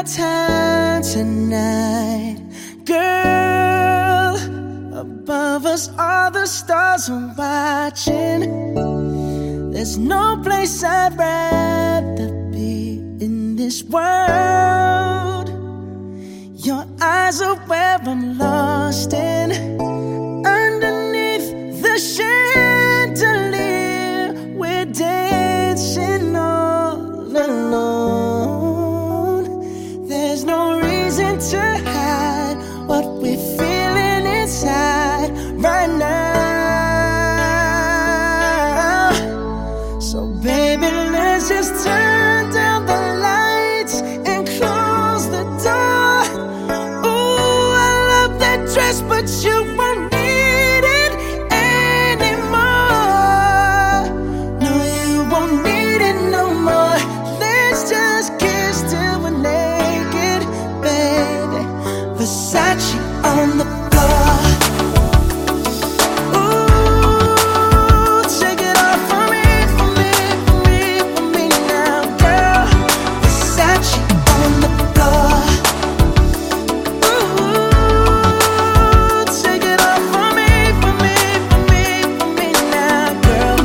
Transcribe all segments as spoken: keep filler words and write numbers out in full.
our time tonight, girl. Above us, all the stars are watching. There's no place I'd rather be in this world. Your eyes are where I'm lost in. Underneath the chandelier, we're dancing all alone. There's no reason to hide what we're feeling inside right now. So baby, let's just turn down the lights and close the door. Ooh, I love that dress, but you won't need it anymore. No, you won't need it no more. Let's just kiss till we're naked, baby. Versace on the floor. Ooh, take it off for me, for me, for me, for me now, girl. Versace on the floor. Ooh, take it off for me, for me, for me, for me now, girl.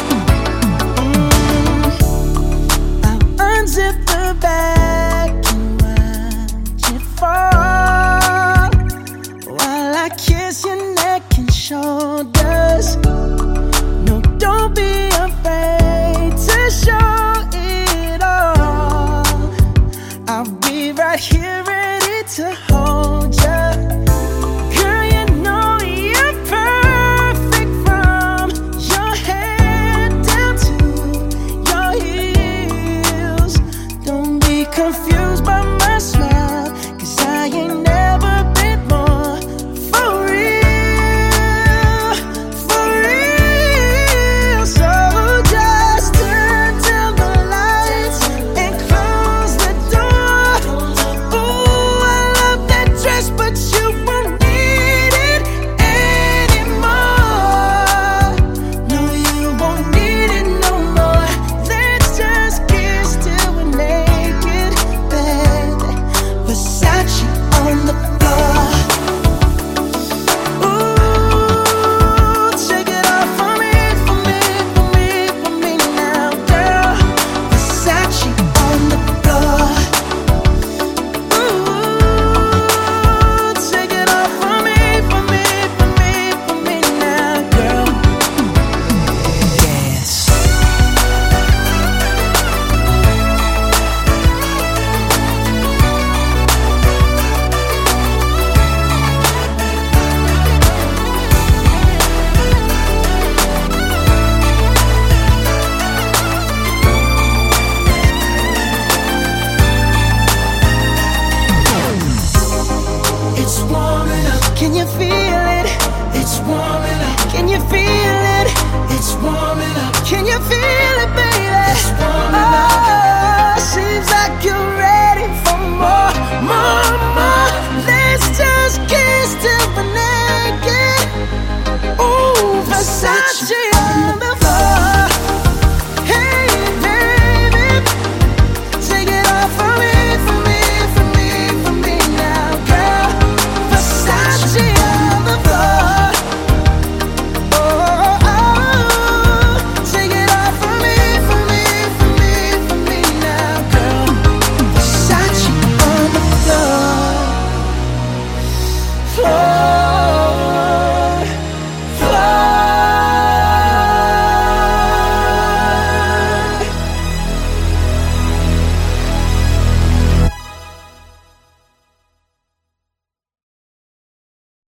Mm. I'll unzip the bag and watch it fall while I kiss your neck and shoulders. No, don't be afraid to show it all. I'll be right here ready to hold ya. Girl, you know you're perfect from your head down to your heels. Don't be confused by my smile, 'cause I ain't never been more for real, for real. So just turn down the lights and close the door. Ooh, I love that dress, but you won't need it anymore. No, you won't need it no more. Let's just kiss till we're naked, baby. Versace on the floor. Ooh, take it off for me, for me, for me, for me now, girl. Versace on the floor. Ooh, take it off for me, for me, for me, for me now, girl. Yes. It's warming up. Can you feel it? It's warming up. Can you feel it? It's warming up. Can you feel it, baby? It's warming up.